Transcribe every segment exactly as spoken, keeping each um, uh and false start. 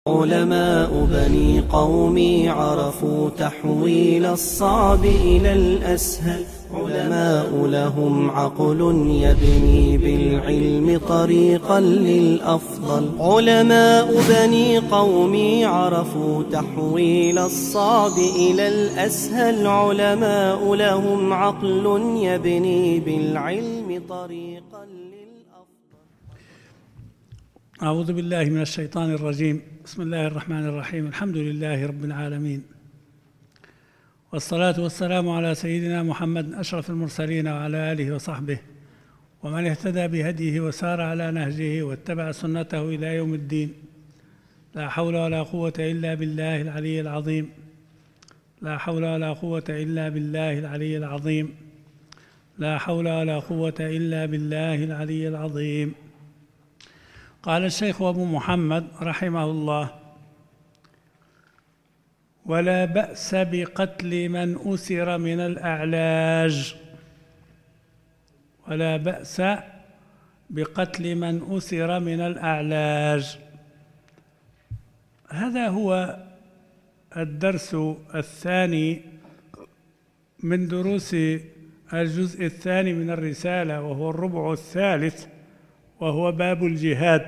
علماء بني قومي عرفوا تحويل الصعب إلى الأسهل. علماء لهم عقل يبني بالعلم طريقا للأفضل. علماء بني قومي عرفوا تحويل الصعب إلى الأسهل. علماء لهم عقل يبني بالعلم طريقا للأفضل. أعوذ بالله من الشيطان الرجيم. بسم الله الرحمن الرحيم. الحمد لله رب العالمين، والصلاة والسلام على سيدنا محمد أشرف المرسلين وعلى آله وصحبه ومن اهتدى بهديه وسار على نهجه واتبع سنته إلى يوم الدين. لا حول ولا قوة إلا بالله العلي العظيم. لا حول ولا قوة إلا بالله العلي العظيم. لا حول ولا قوة إلا بالله العلي العظيم. قال الشيخ أبو محمد رحمه الله: ولا بأس بقتل من أسر من الأعلاج. ولا بأس بقتل من أسر من الأعلاج. هذا هو الدرس الثاني من دروس الجزء الثاني من الرسالة، وهو الربع الثالث، وهو باب الجهاد.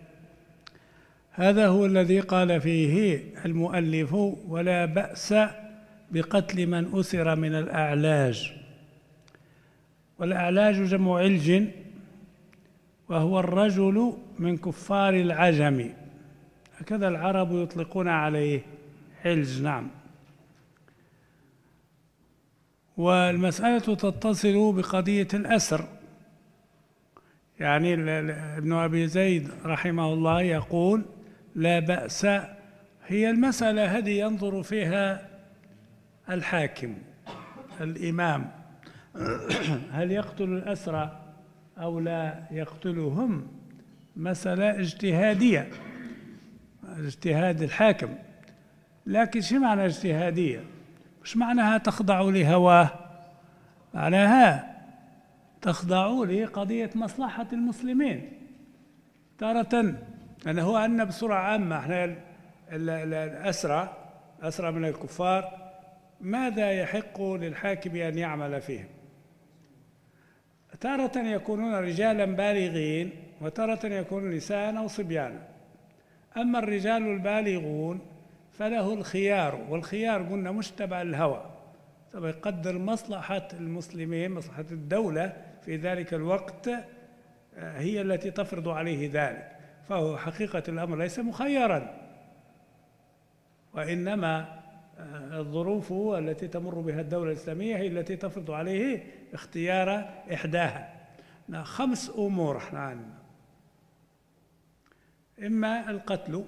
هذا هو الذي قال فيه المؤلف: ولا بأس بقتل من أسر من الأعلاج. والأعلاج جمع علج، وهو الرجل من كفار العجم، هكذا العرب يطلقون عليه علج. نعم. والمسألة تتصل بقضية الأسر. يعني ابن أبي زيد رحمه الله يقول: لا بأس. هي المسألة هذه ينظر فيها الحاكم الإمام، هل يقتل الأسرى أو لا يقتلهم؟ مسألة اجتهادية، اجتهاد الحاكم. لكن شو معنى اجتهادية؟ مش معناها تخضع لهواه، معناها تخضع لقضية مصلحة المسلمين. تارة أنه هو أن بصورة عامة احنا الأسرى أسرى من الكفار ماذا يحق للحاكم أن يعمل فيهم؟ تارة يكونون رجالا بالغين، وتارة يكونون نساء أو صبيانا. أما الرجال البالغون فله الخيار، والخيار قلنا مش تبع الهوى، طب يقدر مصلحة المسلمين، مصلحة الدولة في ذلك الوقت هي التي تفرض عليه ذلك. فهو حقيقة الأمر ليس مخيرا، وإنما الظروف التي تمر بها الدولة الإسلامية هي التي تفرض عليه اختيار إحداها. خمس أمور احنا عندنا: إما القتل،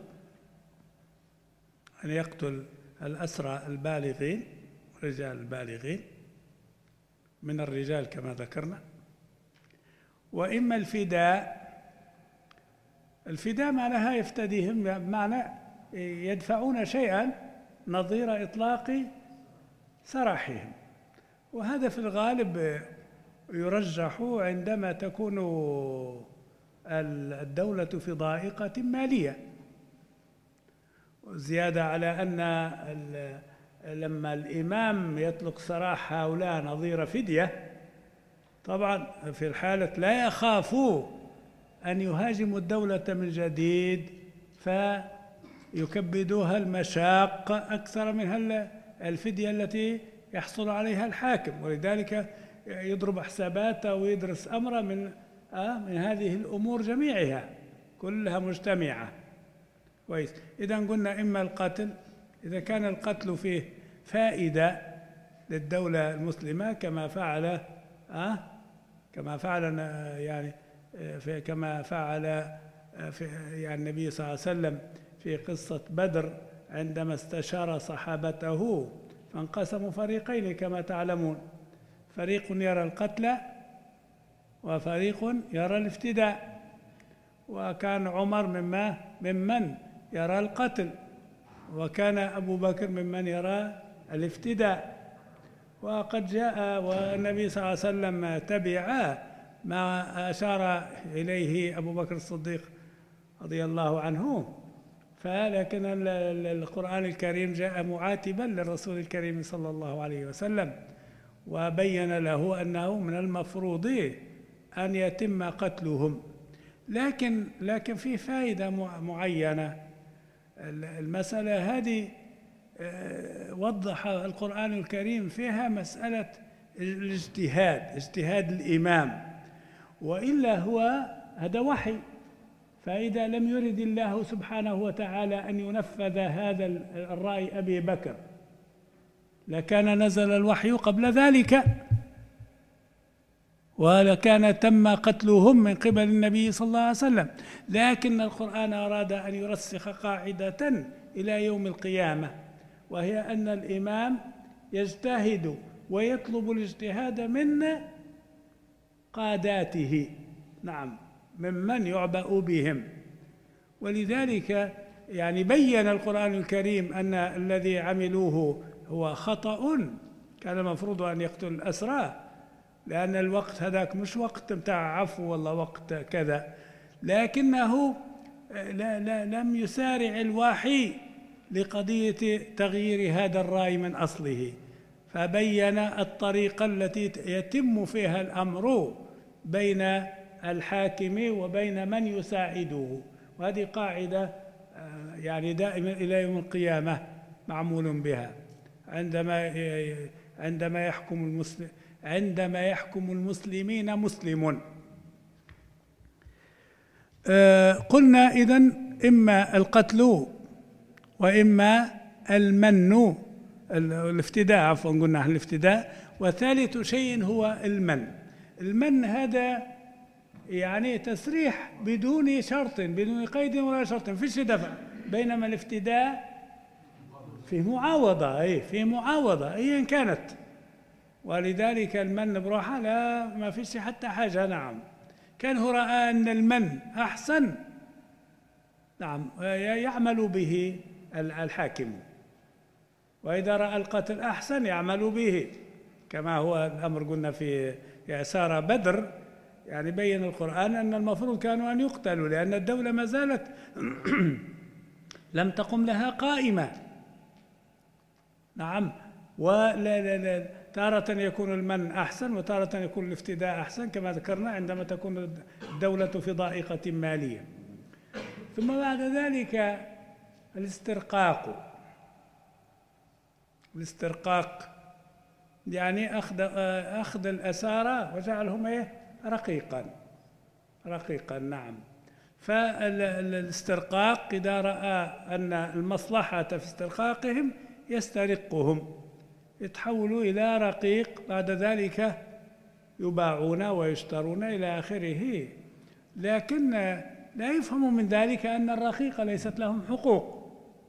أن يقتل الأسرى البالغين، الرجال البالغين من الرجال كما ذكرنا، وإما الفداء. الفداء معناها يفتديهم، بمعنى يدفعون شيئا نظير إطلاق سراحهم. وهذا في الغالب يرجح عندما تكون الدولة في ضائقة مالية، زيادة على أن لما الإمام يطلق سراح هؤلاء نظير فدية، طبعا في الحالة لا يخافوا أن يهاجموا الدولة من جديد فيكبدوها المشاق أكثر من الفدية التي يحصل عليها الحاكم. ولذلك يضرب حساباته ويدرس أمره من آه من هذه الأمور جميعها كلها مجتمعة. كويس. إذا قلنا إما القتل، إذا كان القتل فيه فائدة للدولة المسلمة كما فعل آه كما فعل يعني في كما فعل في يعني النبي صلى الله عليه وسلم في قصة بدر عندما استشار صحابته فانقسموا فريقين كما تعلمون: فريق يرى القتل وفريق يرى الافتداء. وكان عمر مما ممن يرى القتل، وكان أبو بكر ممن يرى الافتداء. وقد جاء والنبي صلى الله عليه وسلم تبع ما أشار إليه أبو بكر الصديق رضي الله عنه، فلكن القرآن الكريم جاء معاتبا للرسول الكريم صلى الله عليه وسلم، وبين له أنه من المفروض أن يتم قتلهم. لكن لكن في فائدة معينة. المسألة هذه وضح القرآن الكريم فيها مسألة الاجتهاد، اجتهاد الإمام، وإلا هو هذا وحي، فإذا لم يرد الله سبحانه وتعالى أن ينفذ هذا الرأي أبي بكر لكان نزل الوحي قبل ذلك، ولكان تم قتلهم من قبل النبي صلى الله عليه وسلم. لكن القرآن أراد أن يرسخ قاعدة إلى يوم القيامة، وهي أن الإمام يجتهد ويطلب الاجتهاد من قاداته، نعم، ممن يعبأ بهم. ولذلك يعني بين القرآن الكريم أن الذي عملوه هو خطأ، كان المفروض أن يقتل الأسرى، لأن الوقت هذاك مش وقت بتاع عفو ولا وقت كذا، لكنه لا لا لم يسارع الوحي لقضية تغيير هذا الرأي من أصله، فبين الطريقة التي يتم فيها الأمر بين الحاكم وبين من يساعده. وهذه قاعدة يعني دائما إلى يوم القيامة معمول بها. عندما عندما يحكم المسلم عندما يحكم المسلمين مسلم. قلنا إذن إما القتل وإما المن، الافتداء، عفوا قلنا الافتداء. وثالث شيء هو المن. المن هذا يعني تسريح بدون شرط، بدون قيد ولا شرط، فيش دفع، بينما الافتداء فيه معاوضة، أي فيه معاوضة أيا كانت. ولذلك المن بروحه لا ما فيش حتى حاجة. نعم، كان هو رأى أن المن أحسن، نعم، يعمل به الحاكم، وإذا رأى القتل أحسن يعمل به، كما هو الأمر قلنا في إعسار بدر. يعني بين القرآن أن المفروض كانوا أن يقتلوا، لأن الدولة ما زالت لم تقم لها قائمة. نعم، ولا تارة يكون المن أحسن وتارة يكون الافتداء أحسن، كما ذكرنا عندما تكون الدولة في ضائقة مالية. ثم بعد ذلك الاسترقاق. الاسترقاق يعني أخذ أخذ الأسارى وجعلهم إيه؟ رقيقا رقيقا نعم. فالاسترقاق إذا رأى أن المصلحة في استرقاقهم يسترقهم، يتحولوا إلى رقيق، بعد ذلك يباعون ويشترون إلى آخره. لكن لا يفهم من ذلك أن الرقيق ليست لهم حقوق،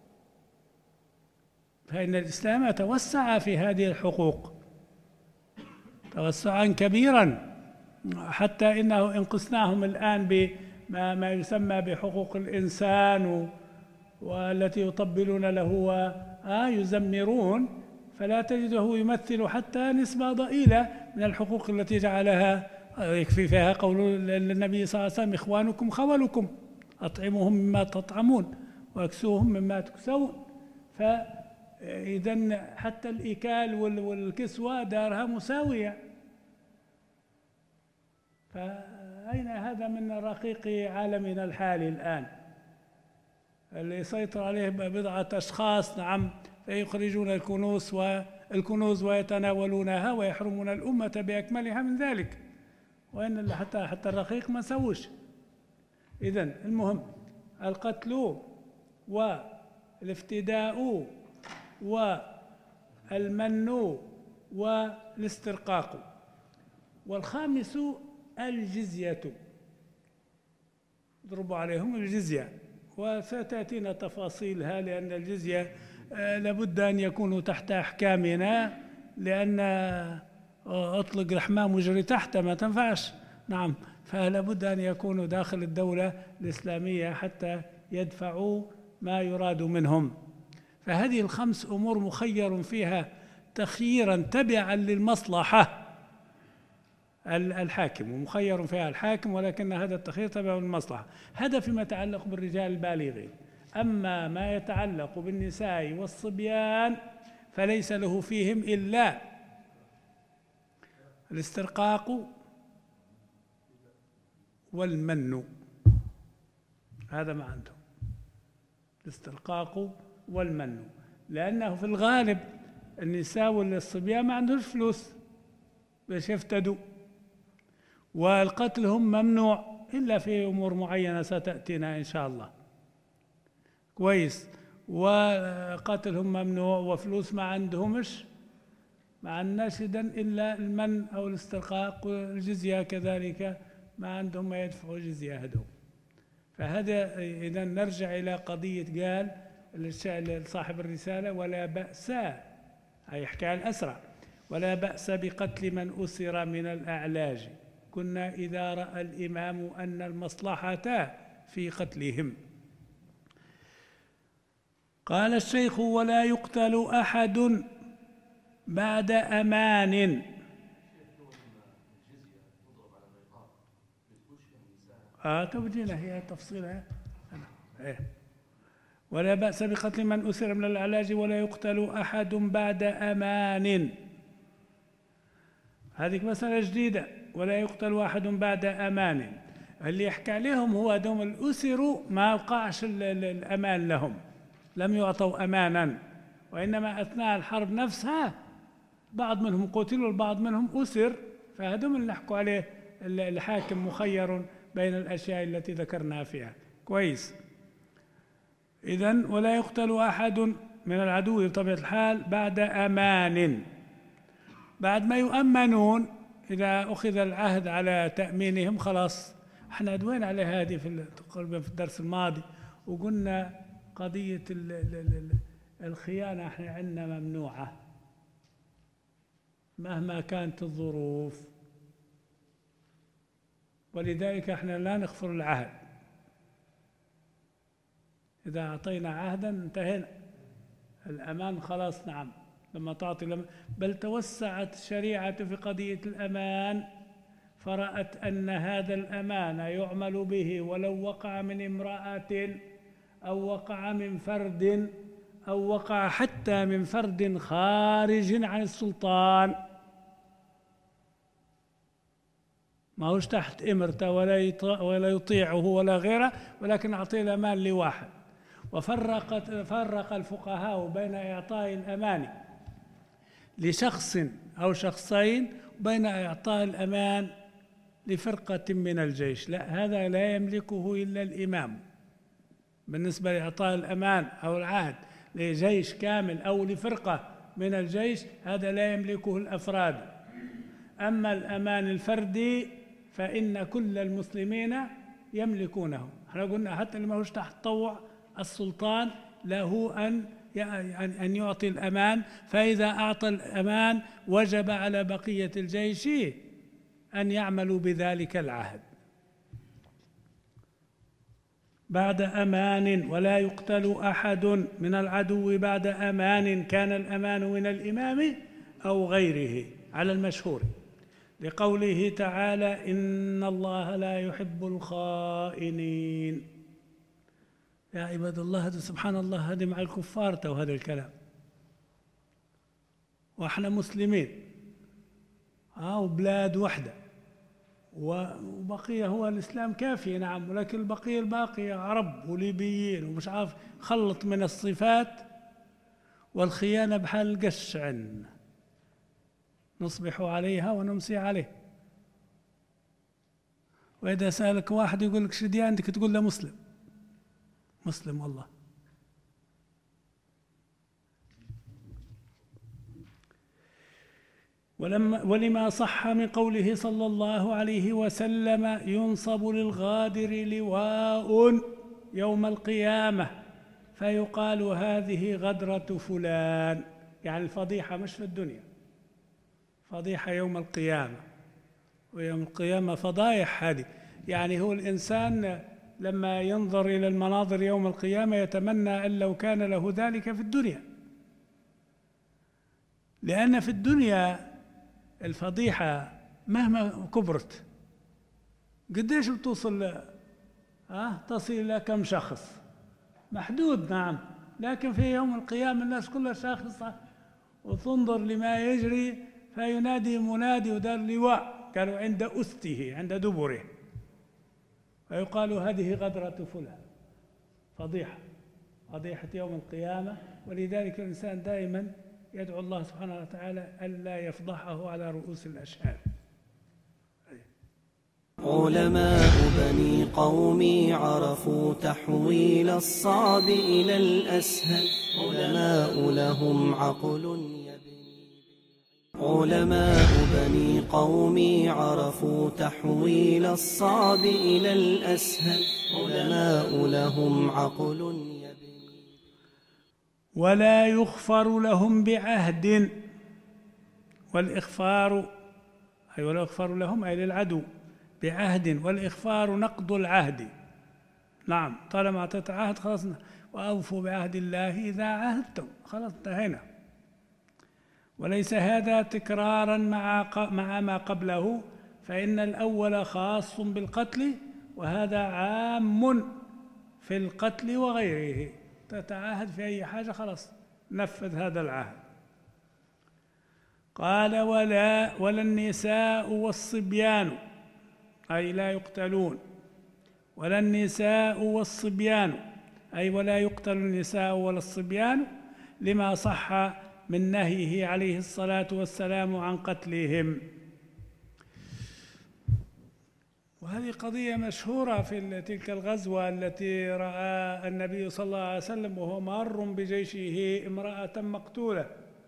فإن الإسلام توسع في هذه الحقوق توسعا كبيرا، حتى إنه إن قسناهم الآن بما ما يسمى بحقوق الإنسان والتي يطبلون له ويزمرون، فلا تجده يمثل حتى نسبة ضئيلة من الحقوق التي جعلها، يكفي فيها قول النبي صلى الله عليه وسلم: إخوانكم خولكم، أطعموهم مما تطعمون واكسوهم مما تكسون. فإذا حتى الإكال والكسوة دارها مساوية، فأين هذا من رقيق عالمنا الحالي الآن اللي يسيطر عليه بضعة أشخاص؟ نعم، فيخرجون الكنوز والكنوز ويتناولونها ويحرمون الأمة بأكملها من ذلك، وإن حتى حتى الرقيق ما سوش. إذن المهم القتل والافتداء والمن والاسترقاق. والخامس الجزية، يضرب عليهم الجزية، وستأتينا تفاصيلها، لأن الجزية لابد أن يكونوا تحت أحكامنا، لأن أطلق الحمام وجري تحت ما تنفعش. نعم، فلا بد أن يكونوا داخل الدولة الإسلامية حتى يدفعوا ما يراد منهم. فهذه الخمس أمور مخير فيها تخييرا تبعا للمصلحة الحاكم، ومخير فيها الحاكم، ولكن هذا التخيير تبع للمصلحة. هذا فيما يتعلق بالرجال البالغين. أما ما يتعلق بالنساء والصبيان فليس له فيهم إلا الاسترقاق والمن، هذا ما عندهم، الاسترقاق والمن، لأنه في الغالب النساء والصبيان ما عندهمش فلوس باش يفتدوا، والقتل هم ممنوع إلا في أمور معينة ستأتينا إن شاء الله. كويس، وقتلهم ممنوع وفلوس ما عندهمش، ما عندناش إذن إلا المن أو الاسترقاق، والجزية كذلك ما عندهم ما يدفعوا جزية هدوم. فهذا إذن نرجع إلى قضية قال صاحب الرسالة ولا بأس، يحكي عن الأسرى، ولا بأس بقتل من أسر من الأعلاج، كنا إذا رأى الإمام أن المصلحة في قتلهم. قال الشيخ ولا يقتل أحد بعد أمان. آه توجينا هي تفصيلها. إيه. ولا بأس بقتل من أسر من العلاج ولا يقتل أحد بعد أمان، هذه مسألة جديدة، ولا يقتل أحد بعد أمان. اللي يحكي عليهم هو دوم الأسر ما وقعش الأمان لهم، لم يعطوا أمانا، وإنما أثناء الحرب نفسها بعض منهم قتلوا والبعض منهم أسر، فهذم اللي نحكوا عليه الحاكم مخير بين الأشياء التي ذكرناها فيها. كويس، إذن ولا يقتل أحد من العدو بطبيعة الحال بعد أمان، بعد ما يؤمنون، إذا أخذ العهد على تأمينهم خلاص. احنا دوينا على هذه في تقريبا في الدرس الماضي، وقلنا قضية الخيانة احنا عندنا ممنوعة مهما كانت الظروف، ولذلك احنا لا نغفر العهد. إذا أعطينا عهدا انتهينا، الأمان خلاص. نعم، لما تعطي لما بل توسعت الشريعة في قضية الأمان، فرأت أن هذا الأمان يعمل به ولو وقع من امرأة أو وقع من فرد أو وقع حتى من فرد خارج عن السلطان، ما هوش تحت إمرته ولا يطيعه ولا غيره، ولكن أعطيه الأمان لواحد. وفرقت فرق الفقهاء بين إعطاء الأمان لشخص أو شخصين وبين إعطاء الأمان لفرقة من الجيش. لا، هذا لا يملكه إلا الإمام. بالنسبة لإعطاء الأمان أو العهد لجيش كامل أو لفرقة من الجيش، هذا لا يملكه الأفراد. أما الأمان الفردي فإن كل المسلمين يملكونه. احنا قلنا حتى اللي ما هوش تحت طوع السلطان له أن أن يعطي الأمان، فإذا أعطى الأمان وجب على بقية الجيش أن يعملوا بذلك العهد. بعد أمان، ولا يقتل أحد من العدو بعد أمان، كان الأمان من الإمام أو غيره على المشهور، لقوله تعالى إن الله لا يحب الخائنين. يا عباد الله، هذا سبحان الله، هذا مع الكفار تو هذا الكلام، وإحنا مسلمين ها وبلاد وحدة، وبقية هو الإسلام كافي نعم، ولكن البقية الباقية عرب وليبيين ومش عارف، خلط من الصفات والخيانة بحال القش عندنا، نصبح عليها ونمسي عليه. وإذا سألك واحد يقول لك شو ديانتك تقول له مسلم، مسلم والله. ولما ولما صح من قوله صلى الله عليه وسلم ينصب للغادر لواء يوم القيامة فيقال هذه غدرة فلان، يعني الفضيحة مش في الدنيا، فضيحة يوم القيامة. ويوم القيامة فضايح هذه، يعني هو الإنسان لما ينظر إلى المناظر يوم القيامة يتمنى أن لو كان له ذلك في الدنيا، لأن في الدنيا الفضيحة مهما كبرت قديش بتوصل، ها تصل إلى كم شخص محدود نعم، لكن في يوم القيامة الناس كلها شاخصة وتنظر لما يجري، فينادي منادي ودار لواء، قالوا عند أسته عند دبره، فيقال هذه غدرة فلان، فضيحة فضيحة يوم القيامة. ولذلك الإنسان دائما يدعو الله سبحانه وتعالى ألا يفضحه على رؤوس الأشهاد. علماء بني قومي عرفوا تحويل الصعب إلى الأسهل، علماء لهم عقل يبني. علماء بني قومي عرفوا تحويل الصعب إلى الأسهل، علماء لهم عقل يبني. ولا يغفر لهم بعهد، والإغفار أي ولا يغفر لهم أي للعدو بعهد، والإغفار نقض العهد. نعم، طالما أعطيت عهد خلاص، وأوفوا بعهد الله إذا عاهدتم، خلاص انتهينا. وليس هذا تكرارا مع مع ما قبله، فإن الأول خاص بالقتل وهذا عام في القتل وغيره. تتعاهد في أي حاجة خلاص نفذ هذا العهد. قال ولا ولا النساء والصبيان أي لا يقتلون، ولا النساء والصبيان أي ولا يقتل النساء ولا الصبيان، لما صح من نهيه عليه الصلاة والسلام عن قتلهم. وهذه قضية مشهورة في تلك الغزوة التي رأى النبي صلى الله عليه وسلم وهو مار بجيشه امرأة مقتولة،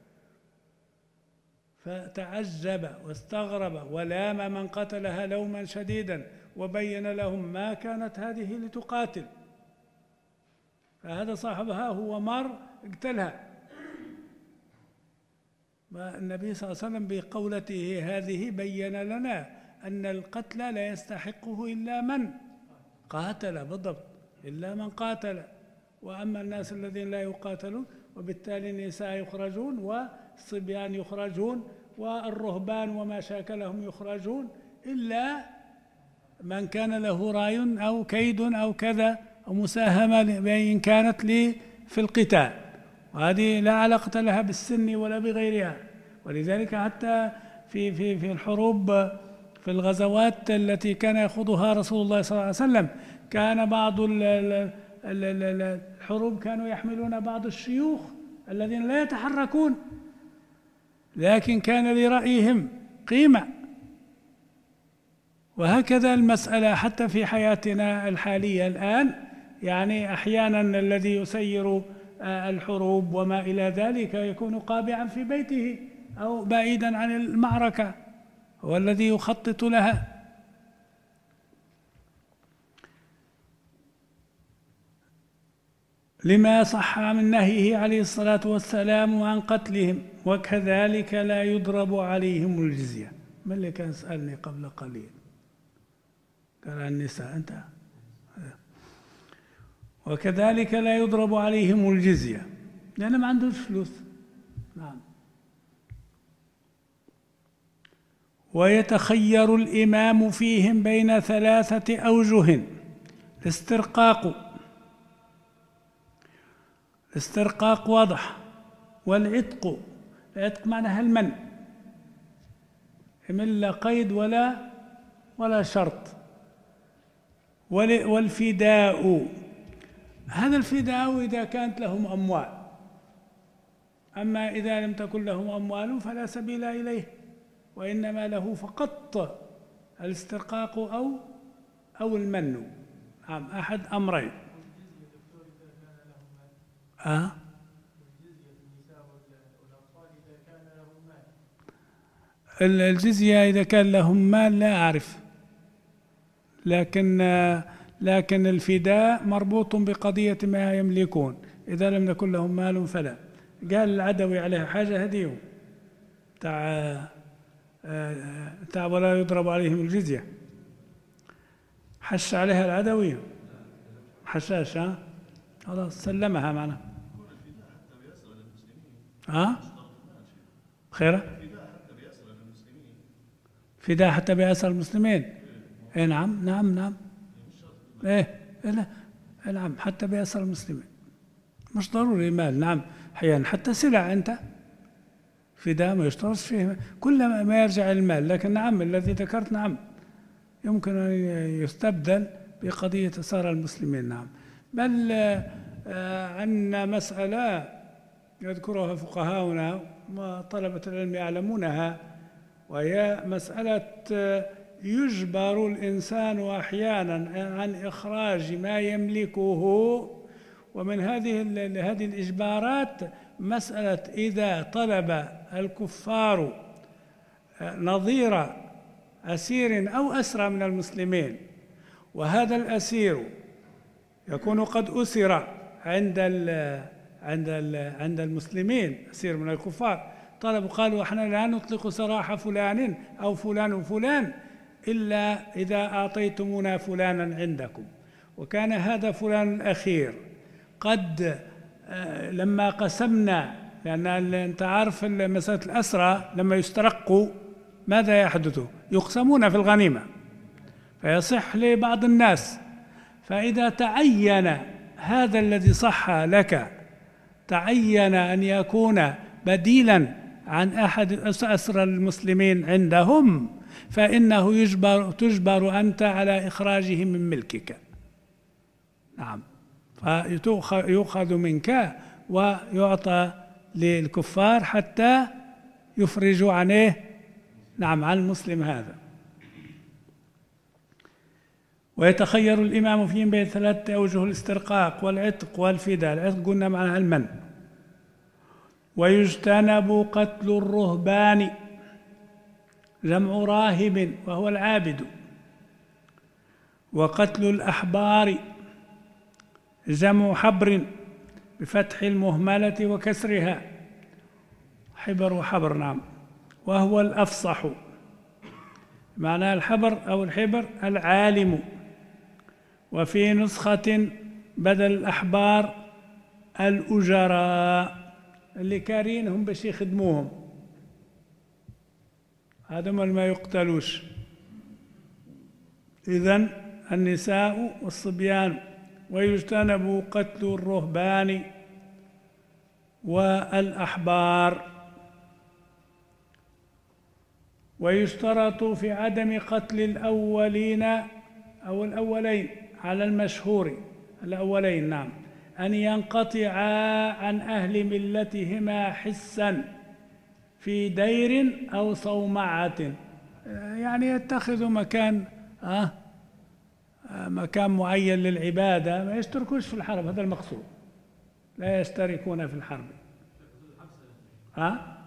فتعجب واستغرب ولام من قتلها لوما شديدا، وبين لهم ما كانت هذه لتقاتل، فهذا صاحبها هو مار اقتلها. والنبي صلى الله عليه وسلم بقولته هذه بين لنا أن القتل لا يستحقه إلا من قاتل، بالضبط، إلا من قاتل. وأما الناس الذين لا يقاتلون، وبالتالي النساء يخرجون والصبيان يخرجون والرهبان وما شاكلهم يخرجون، إلا من كان له راي أو كيد أو كذا أو مساهمة بأن كانت لي في القتال، وهذه لا علاقة لها بالسن ولا بغيرها. ولذلك حتى في في في الحروب، في الغزوات التي كان يخوضها رسول الله صلى الله عليه وسلم، كان بعض الحروب كانوا يحملون بعض الشيوخ الذين لا يتحركون، لكن كان لرأيهم قيمة. وهكذا المسألة حتى في حياتنا الحالية الآن، يعني أحيانا الذي يسير الحروب وما إلى ذلك يكون قابعا في بيته أو بعيدا عن المعركة، هو الذي يخطط لها. لما صح من نهيه عليه الصلاة والسلام عن قتلهم. وكذلك لا يضرب عليهم الجزية. من اللي كان سألني قبل قليل؟ قال عن النساء أنت. وكذلك لا يضرب عليهم الجزية لأن ما عندوش فلوس. نعم. ويتخير الإمام فيهم بين ثلاثة أوجه: الاسترقاق، الاسترقاق واضح، والعتق، العتق معناها المن، من لا قيد ولا ولا شرط، والفداء. هذا الفداء إذا كانت لهم أموال، أما إذا لم تكن لهم أموال فلا سبيل إليه، وإنما له فقط الاسترقاق أو أو المن. نعم، أحد أمرين. أه؟ الجزية إذا كان لهم مال لا أعرف، لكن لكن الفداء مربوط بقضية ما يملكون، إذا لم يكن لهم مال فلا. قال العدوي عليها حاجة هديه تاع تاع ولا يضرب عليهم الجزية، حش عليها العدوي، حشاش، ها خلاص سلمها معنا. ها خيره فداء حتى بأسر المسلمين. اي نعم نعم نعم ايه لا نعم حتى بأسر المسلمين. مش ضروري مال. نعم أحيانا حتى سلع أنت فداء ما يشترط فيه كل ما يرجع المال، لكن نعم الذي ذكرت نعم يمكن أن يستبدل بقضية أسارى المسلمين. نعم. بل عندنا مسألة يذكرها فقهاؤنا وطلبة العلم يعلمونها، وهي مسألة يجبر الإنسان أحيانا عن إخراج ما يملكه، ومن هذه هذه الإجبارات مسألة إذا طلب الكفار نظير أسير أو أسرى من المسلمين، وهذا الأسير يكون قد أسر عند ال عند ال عند المسلمين، أسير من الكفار، طلبوا قالوا احنا لا نطلق سراح فلان أو فلان وفلان إلا إذا أعطيتمونا فلانا عندكم. وكان هذا فلان الأخير قد لما قسمنا، لأن أنت عارف مسألة الأسرى لما يسترقوا ماذا يحدث؟ يقسمون في الغنيمة فيصح لبعض الناس، فإذا تعين هذا الذي صح لك تعين أن يكون بديلا عن أحد أسرى المسلمين عندهم، فإنه يجبر تجبر أنت على إخراجه من ملكك. نعم. فيؤخذ منك ويعطى للكفار حتى يفرجوا عنه. نعم عن المسلم هذا. ويتخير الإمام فيهم بين ثلاثة أوجه: الاسترقاق والعتق والفداء. العتق قلنا معناها المن. ويجتنب قتل الرهبان، جمع راهب وهو العابد. وقتل الأحبار، جمع حبر بفتح المهملة وكسرها، حبر وحبر. نعم. وهو الأفصح، معنى الحبر أو الحبر العالم. وفي نسخة بدل الأحبار الأجراء، اللي كارينهم باش يخدموهم، هذا ما يقتلوش. إذن النساء والصبيان. ويجتنب قتل الرهبان والأحبار. ويشترط في عدم قتل الأولين أو الأولين على المشهور الأولين، نعم، أن ينقطعا عن أهل ملتهما حسا في دير أو صومعة، يعني يتخذوا مكان آه مكان معين للعبادة، ما يشتركوش في الحرب، هذا المقصود، لا يشتركون في الحرب. ها؟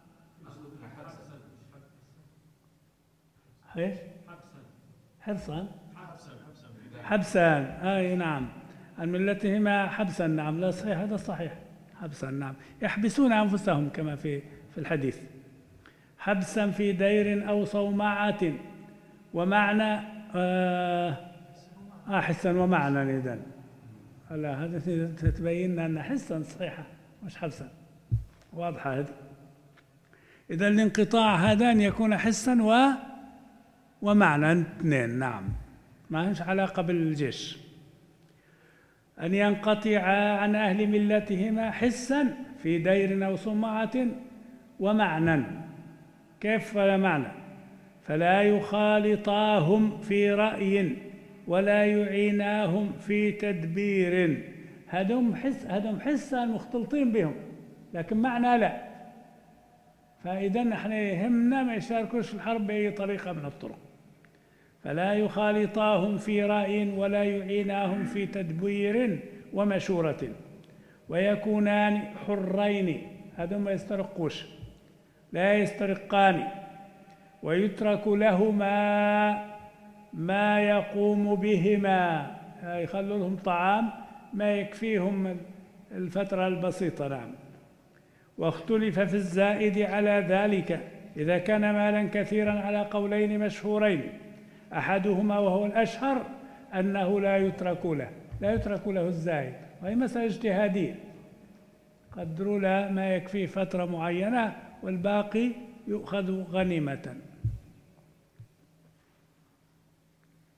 ايش؟ حرصا حبسا. اي نعم، عن ملتهما حبسا. نعم لا صحيح، هذا صحيح، حبسا. نعم، يحبسون انفسهم كما في في الحديث. حبسا في دير او صومعة. ومعنى آه آه حسا ومعنى. إذن لا، هذا تبين أن حسا صحيحة مش حبسا، واضحة هذه. إذا الانقطاع هذا أن يكون حسا و ومعنى اثنين. نعم، ما لهش علاقة بالجيش. أن ينقطعا عن أهل ملتهما حسا في دير أو صومعة ومعنى. كيف ولا معنى؟ فلا يخالطاهم في رأي ولا يعيناهم في تدبير. هذم حس هذم حسا مختلطين بهم، لكن معنى لا. فإذا نحن يهمنا ما يشاركوش في الحرب بأي طريقة من الطرق. فلا يخالطاهم في رأي ولا يعيناهم في تدبير ومشورة. ويكونان حرين، هذم ما يسترقوش، لا يسترقان. ويترك لهما ما يقوم بهما، يخلوا لهم طعام ما يكفيهم الفترة البسيطة. نعم. واختلف في الزائد على ذلك إذا كان مالا كثيرا على قولين مشهورين. أحدهما وهو الأشهر أنه لا يترك له لا يترك له الزائد، وهي مسألة اجتهادية، قدروا له ما يكفي فترة معينة والباقي يؤخذ غنيمة.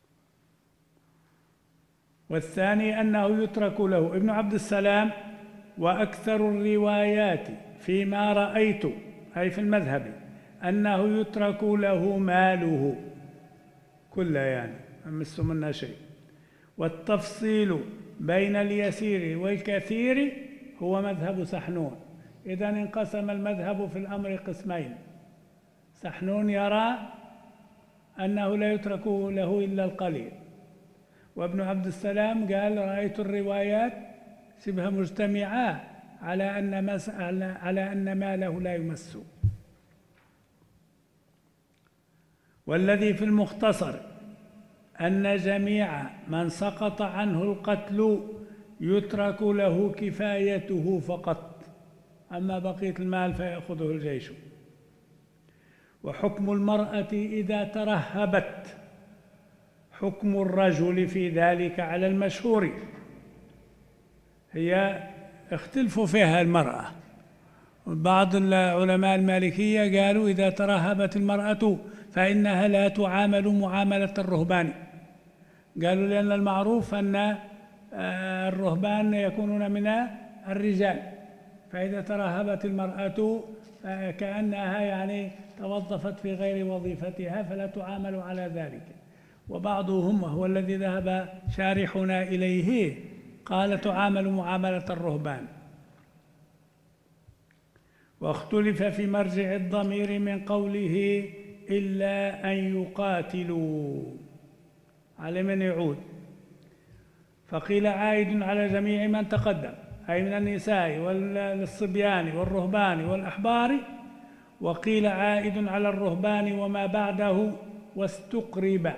والثاني أنه يترك له. ابن عبد السلام وأكثر الروايات فيما رأيت أي في المذهب أنه يترك له ماله كله، يعني ما مس منا شيء. والتفصيل بين اليسير والكثير هو مذهب سحنون. إذن انقسم المذهب في الأمر قسمين: سحنون يرى أنه لا يترك له إلا القليل، وابن عبد السلام قال رأيت الروايات شبه مجتمعة على أن مس على أن ماله لا يمس. والذي في المختصر أن جميع من سقط عنه القتل يترك له كفايته فقط، أما بقية المال فيأخذه الجيش. وحكم المرأة إذا ترهبت حكم الرجل في ذلك على المشهور. هي اختلفوا فيها المرأة، بعض العلماء المالكية قالوا إذا ترهبت المرأة فإنها لا تعامل معاملة الرهبان، قالوا لأن المعروف أن الرهبان يكونون من الرجال، فإذا ترهبت المرأة كأنها يعني توظفت في غير وظيفتها فلا تعامل على ذلك. وبعضهم وهو الذي ذهب شارحنا إليه قال تعامل معاملة الرهبان. واختلف في مرجع الضمير من قوله إلا أن يقاتلوا على من يعود، فقيل عائد على جميع من تقدم أي من النساء والصبيان والرهبان والأحبار، وقيل عائد على الرهبان وما بعده واستقرب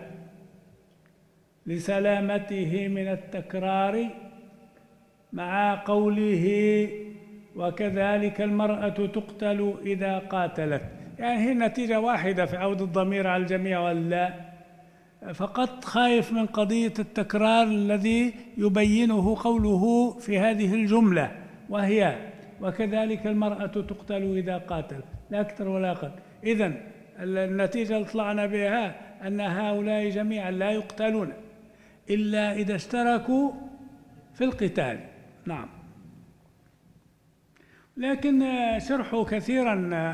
لسلامته من التكرار، مع قوله وكذلك المرأة تقتل إذا قاتلت. يعني هي نتيجة واحدة في عود الضمير على الجميع ولا فقط خايف من قضية التكرار الذي يبينه قوله في هذه الجملة، وهي وكذلك المرأة تقتل إذا قاتل، لا أكثر ولا أقل. إذن النتيجة اللي طلعنا بها أن هؤلاء جميعا لا يقتلون إلا إذا اشتركوا في القتال. نعم. لكن شرحوا كثيرا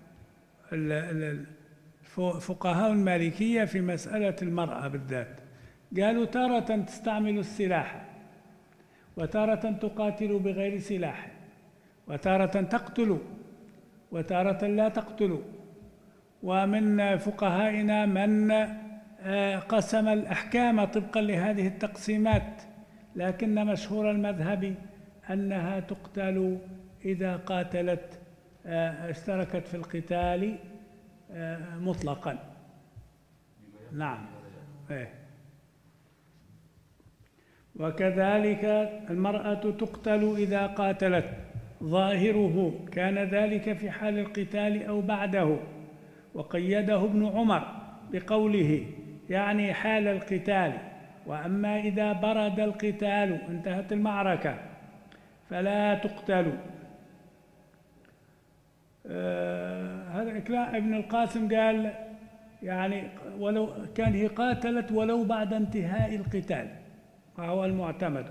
فقهاء المالكية في مسألة المرأة بالذات، قالوا تارة تستعمل السلاح، وتارة تقاتل بغير سلاح، وتارة تقتل، وتارة لا تقتل. ومن فقهائنا من قسم الأحكام طبقا لهذه التقسيمات، لكن مشهور المذهب أنها تقتل إذا قاتلت اشتركت في القتال مطلقا. نعم. وكذلك المرأة تقتل إذا قاتلت، ظاهره كان ذلك في حال القتال أو بعده، وقيده ابن عمر بقوله يعني حال القتال، وأما إذا برد القتال انتهت المعركة فلا تقتل. هذا آه ابن القاسم قال يعني ولو كان هي قاتلت ولو بعد انتهاء القتال فهو المعتمد.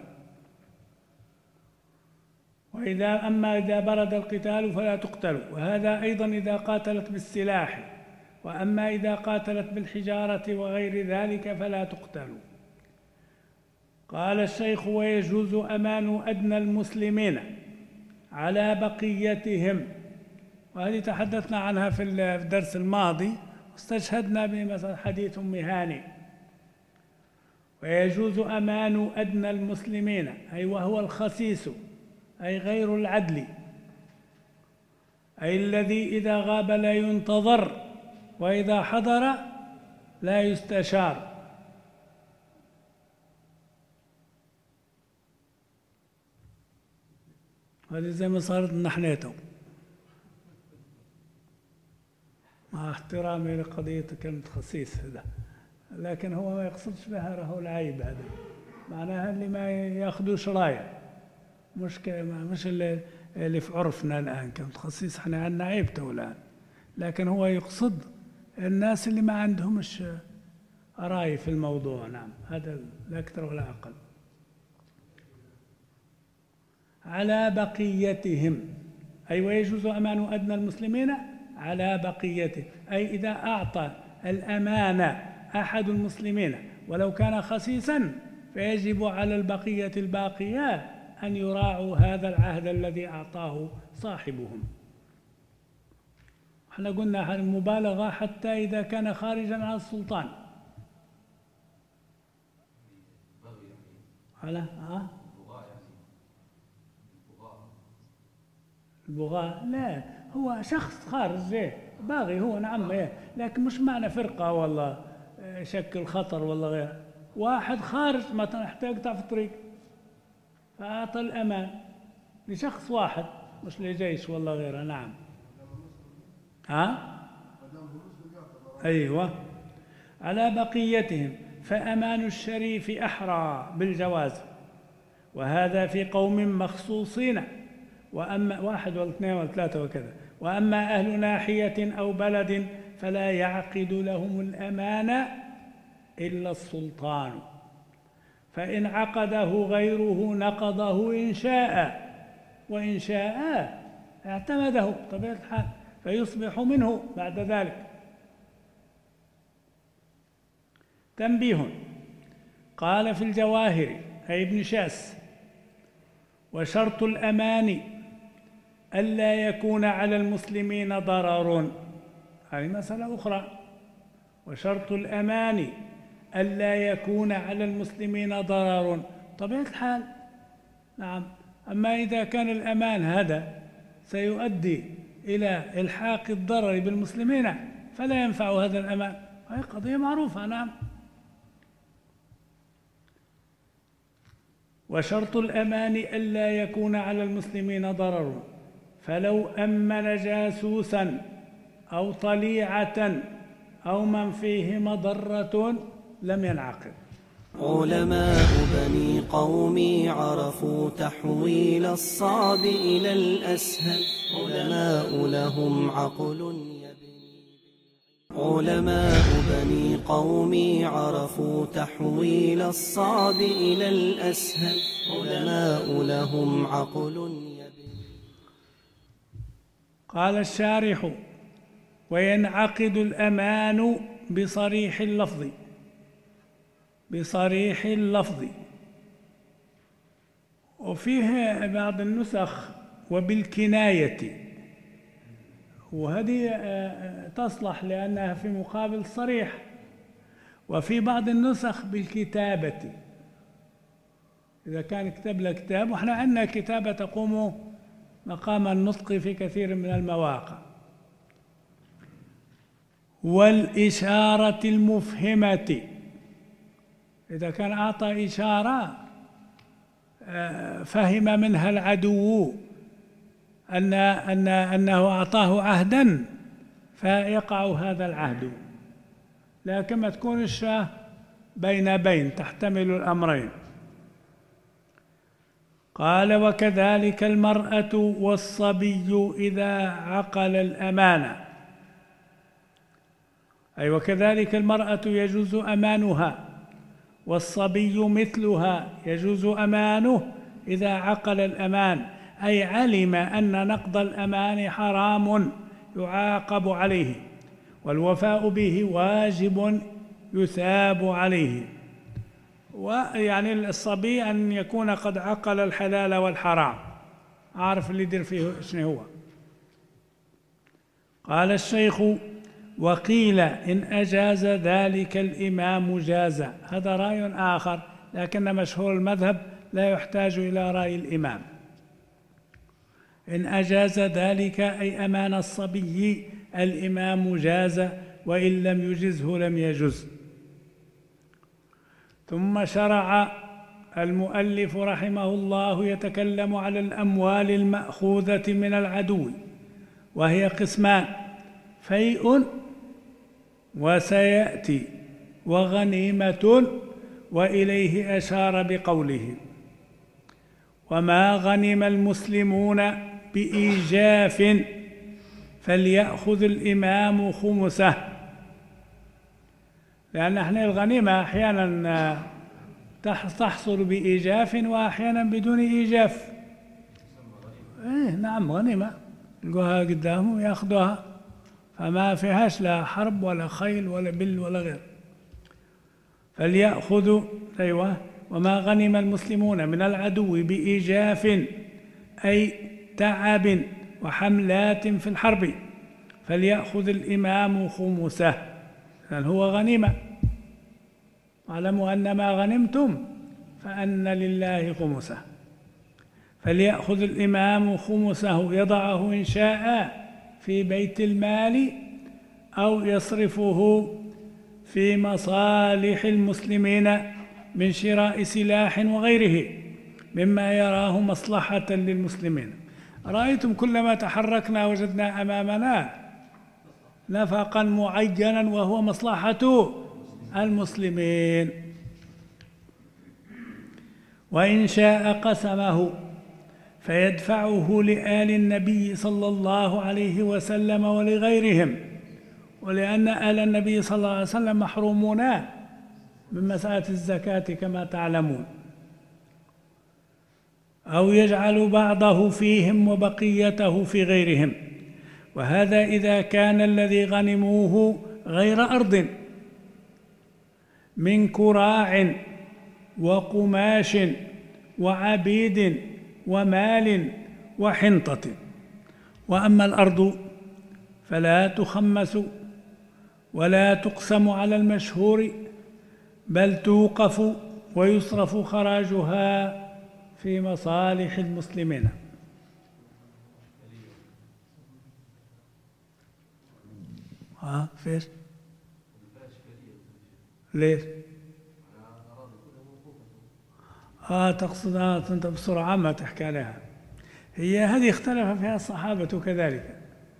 وإذا أما إذا برد القتال فلا تقتل، وهذا أيضا إذا قاتلت بالسلاح، وأما إذا قاتلت بالحجارة وغير ذلك فلا تقتل. قال الشيخ ويجوز أمان أدنى المسلمين على بقيتهم، وهذه تحدثنا عنها في الدرس الماضي واستشهدنا بمثل حديث أم هاني. ويجوز أمان أدنى المسلمين أي وهو الخسيس أي غير العدل، أي الذي إذا غاب لا ينتظر وإذا حضر لا يستشار. هذه زي ما صارت نحنيته، مع احترامي لقضية كلمة خسيس هذا، لكن هو ما يقصدش بها راهو العيب، هذا معناها اللي ما ياخذوش راية، مش مش اللي, اللي في عرفنا الآن كلمة خسيس احنا عندنا عيبته الآن، لكن هو يقصد الناس اللي ما عندهمش رأي في الموضوع. نعم، هذا لا أكثر ولا أقل. على بقيتهم، أي ويجوز أمان أدنى المسلمين على بقيتهم، أي إذا أعطى الأمانة أحد المسلمين ولو كان خسيسا فيجب على البقية الباقيات أن يراعوا هذا العهد الذي أعطاه صاحبهم. احنا قلنا عن المبالغة حتى إذا كان خارجا عن السلطان. على ها البغاء، لا هو شخص خارج إيه باغي هو، نعم إيه، لكن مش معنى فرقة ولا شكل خطر ولا غيره. واحد خارج مثلا احتاج يقطع في الطريق فأعطى الأمان لشخص واحد مش لجيش ولا غيره. نعم ها أيوة على بقيتهم، فأمان الشريف أحرى بالجواز، وهذا في قوم مخصوصين، وأما واحد ولا اثنين ولا ثلاثة وكذا. وأما أهل ناحية أو بلد فلا يعقد لهم الأمان إلا السلطان، فإن عقده غيره نقضه إن شاء، وإن شاء اعتمده بطبيعة الحال فيصبح منه بعد ذلك. تنبيه، قال في الجواهر أي ابن شاس: وشرط الأمان ألا يكون على المسلمين ضرر. هذه مسألة أخرى. وشرط الأمان ألا يكون على المسلمين ضرر، طبيعة الحال نعم. أما إذا كان الأمان هذا سيؤدي إلى إلحاق الضرر بالمسلمين فلا ينفع هذا الأمان، هذه قضية معروفة. نعم. وشرط الأمان ألا يكون على المسلمين ضرر، فلو أمن جاسوسا أو طليعة أو من فيه مضرة لم ينعقد. علماء بني قومي عرفوا تحويل الصعب إلى الأسهل، علماء لهم عقل يبني. علماء بني قومي عرفوا تحويل الصعب إلى الأسهل، علماء لهم عقل يبني. قال الشارح: وينعقد الأمان بصريح اللفظ، بصريح اللفظ، وفيه بعض النسخ وبالكناية، وهذه تصلح لأنها في مقابل صريح، وفي بعض النسخ بالكتابة إذا كان كتب له كتاب، وإحنا عندنا كتابة تقوم مقام النطق في كثير من المواقع. والإشارة المفهمة، إذا كان أعطى إشارة فهم منها العدو أن أن أنه أعطاه عهدا فيقع هذا العهد، لكن ما تكون الشاه بين بين تحتمل الأمرين. قال: وكذلك المرأة والصبي إذا عقل الأمانة، أي وكذلك المرأة يجوز أمانها، والصبي مثلها يجوز أمانه إذا عقل الأمان، أي علم أن نقض الأمان حرام يعاقب عليه، والوفاء به واجب يثاب عليه. ويعني الصبي أن يكون قد عقل الحلال والحرام، عارف اللي يدير فيه شنو هو. قال الشيخ: وقيل إن أجاز ذلك الإمام جاز. هذا رأي آخر، لكن مشهور المذهب لا يحتاج إلى رأي الإمام. إن أجاز ذلك أي أمان الصبي الإمام جاز، وإن لم يجزه لم يجز. ثم شرع المؤلف رحمه الله يتكلم على الأموال المأخوذة من العدو، وهي قسمان: فيء وسيأتي وغنيمة، وإليه أشار بقوله: وما غنم المسلمون بإيجاف فليأخذ الإمام خمسه. لأن احنا الغنيمة أحيانا تحصل بإيجاف وأحيانا بدون إيجاف، إيه نعم غنيمة، يلقوها قدامهم ياخذوها، فما فيهاش لا حرب ولا خيل ولا بل ولا غير. فليأخذوا أيوة وما غنم المسلمون من العدو بإيجاف أي تعب وحملات في الحرب فليأخذ الإمام خمسه، لأن هو غنيمة. واعلموا أن ما غنمتم فأن لله خمسه، فليأخذ الإمام خمسه يضعه إن شاء في بيت المال أو يصرفه في مصالح المسلمين من شراء سلاح وغيره مما يراه مصلحة للمسلمين. رأيتم كلما تحركنا وجدنا أمامنا نفقا معينا وهو مصلحة المسلمين. وإن شاء قسمه فيدفعه لآل النبي صلى الله عليه وسلم ولغيرهم، ولأن آل النبي صلى الله عليه وسلم محرومون من مسألة الزكاة كما تعلمون، أو يجعل بعضه فيهم وبقيته في غيرهم، وهذا إذا كان الذي غنموه غير أرض من كراع وقماش وعبيد ومال وحنطة. وأما الأرض فلا تخمس ولا تقسم على المشهور، بل توقف ويصرف خراجها في مصالح المسلمين. ها فيش؟ ليش؟ آه تقصد آه أنت بسرعة ما تحكي عليها. هي هذه اختلف فيها الصحابة كذلك،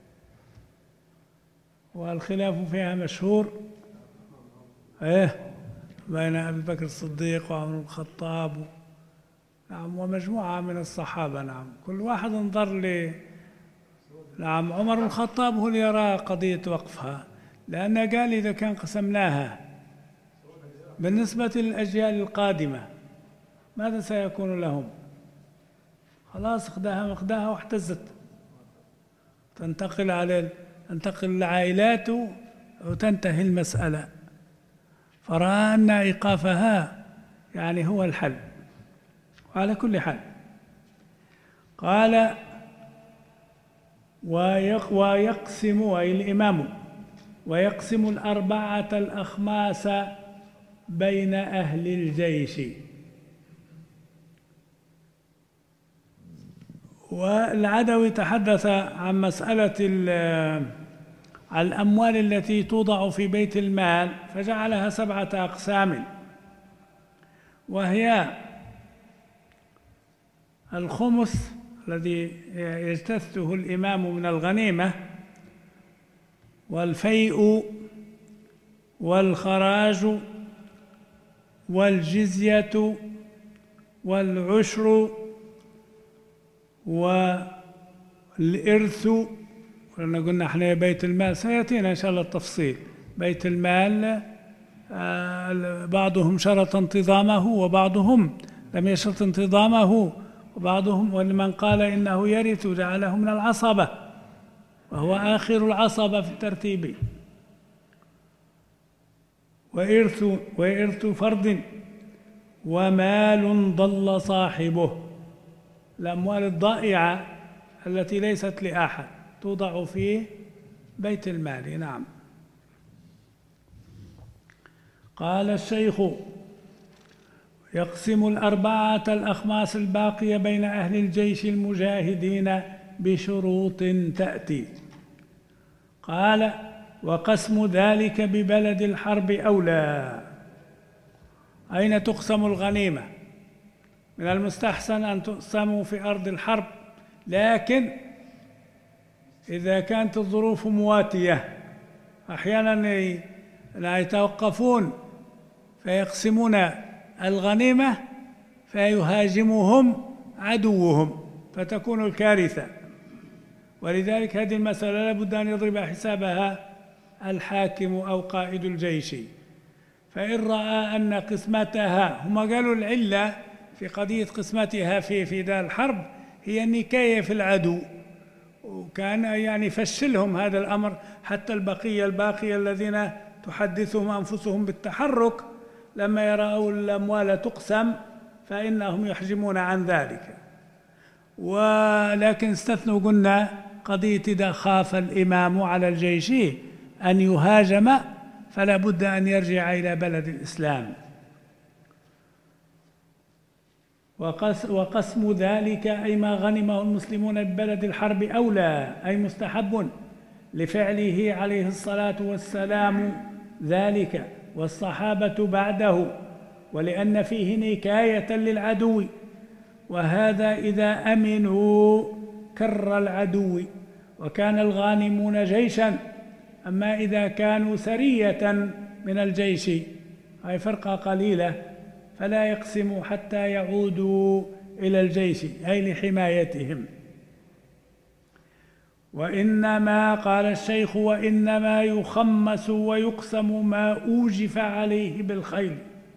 والخلاف فيها مشهور إيه بين أبي بكر الصديق وعمر بن الخطاب نعم ومجموعة من الصحابة. نعم كل واحد انظر ل نعم عمر بن الخطاب هو اللي يرى قضية وقفها، لأنه قال إذا كان قسمناها بالنسبة للأجيال القادمة ماذا سيكون لهم؟ خلاص اخداها مخداها واحتزت، تنتقل على تنتقل العائلات وتنتهي المسألة. فرأى أن إيقافها يعني هو الحل. وعلى كل حال قال ويقسم أي الإمام ويقسم الأربعة الأخماس بين أهل الجيش. والعدوي تحدث عن مسألة الأموال التي توضع في بيت المال فجعلها سبعة أقسام، وهي الخمس الذي يجتثه الإمام من الغنيمة، والفيء والخراج والجزية والعشر والإرث. ولأن قلنا احنا بيت المال سيأتينا إن شاء الله التفصيل. بيت المال بعضهم شرط انتظامه وبعضهم لم يشرط انتظامه، وبعضهم ولمن قال إنه يرث جعله من العصبة وهو آخر العصبة في الترتيب. وإرث وإرث فرد ومال ضل صاحبه، الأموال الضائعة التي ليست لأحد توضع في بيت المال. نعم. قال الشيخ يقسم الأربعة الأخماس الباقية بين أهل الجيش المجاهدين بشروط تأتي. قال وقسم ذلك ببلد الحرب أولى. أين تقسم الغنيمة؟ من المستحسن أن تقسم في أرض الحرب، لكن إذا كانت الظروف مواتية أحيانا يتوقفون فيقسمون الغنيمة فيهاجمهم عدوهم فتكون الكارثة. ولذلك هذه المسألة لابد أن يضرب حسابها الحاكم أو قائد الجيش. فإن رأى أن قسمتها، هم قالوا العلة في قضية قسمتها في في دار الحرب هي النكاية في العدو، وكان يعني يفشلهم هذا الأمر حتى البقية الباقية الذين تحدثهم أنفسهم بالتحرك لما يروا الأموال تقسم فإنهم يحجمون عن ذلك. ولكن استثنوا قلنا قضية إذا خاف الإمام على الجيش أن يهاجم فلا بد أن يرجع إلى بلد الإسلام. وقسم ذلك أي ما غنمه المسلمون ببلد الحرب أولى، أي مستحب لفعله عليه الصلاة والسلام ذلك والصحابة بعده، ولأن فيه نكاية للعدو، وهذا إذا أمنوا كر العدو وكان الغانمون جيشا. أما إذا كانوا سرية من الجيش هاي فرقة قليلة فلا يقسموا حتى يعودوا إلى الجيش أي لحمايتهم. وإنما قال الشيخ وإنما يخمس ويقسم ما أوجف عليه بالخيل.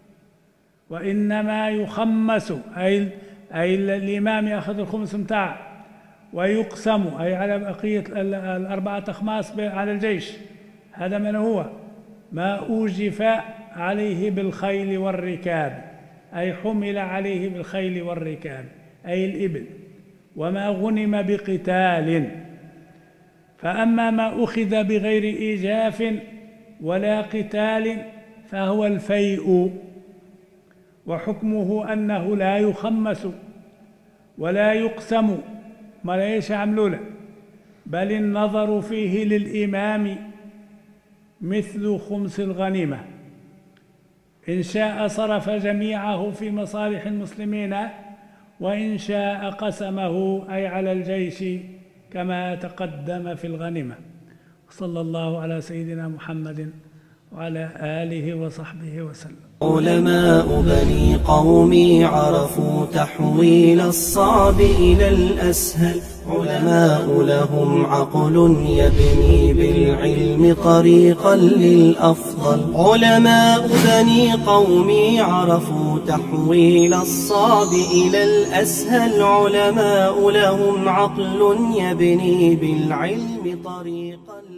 وإنما يخمس أي أي الإمام يأخذ الخمس متاع، ويقسم أي على بقية الأربعة أخماس على الجيش. هذا من هو ما أوجف عليه بالخيل والركاب، أي حمل عليه بالخيل والركاب أي الإبل، وما غنم بقتال. فأما ما أخذ بغير إيجاف ولا قتال فهو الفيء، وحكمه أنه لا يخمس ولا يقسم، ما ليش يعملوا له، بل النظر فيه للإمام مثل خمس الغنيمة، إن شاء صرف جميعه في مصالح المسلمين، وإن شاء قسمه أي على الجيش كما تقدم في الغنيمة. صلى الله على سيدنا محمد وعلى آله وصحبه وسلم. علماء بني قومي عرفوا تحويل الصعب إلى الأسهل، علماء لهم عقل يبني بالعلم طريقا للأفضل. علماء بني قومي عرفوا تحويل الصعب إلى الأسهل، علماء لهم عقل يبني بالعلم طريقا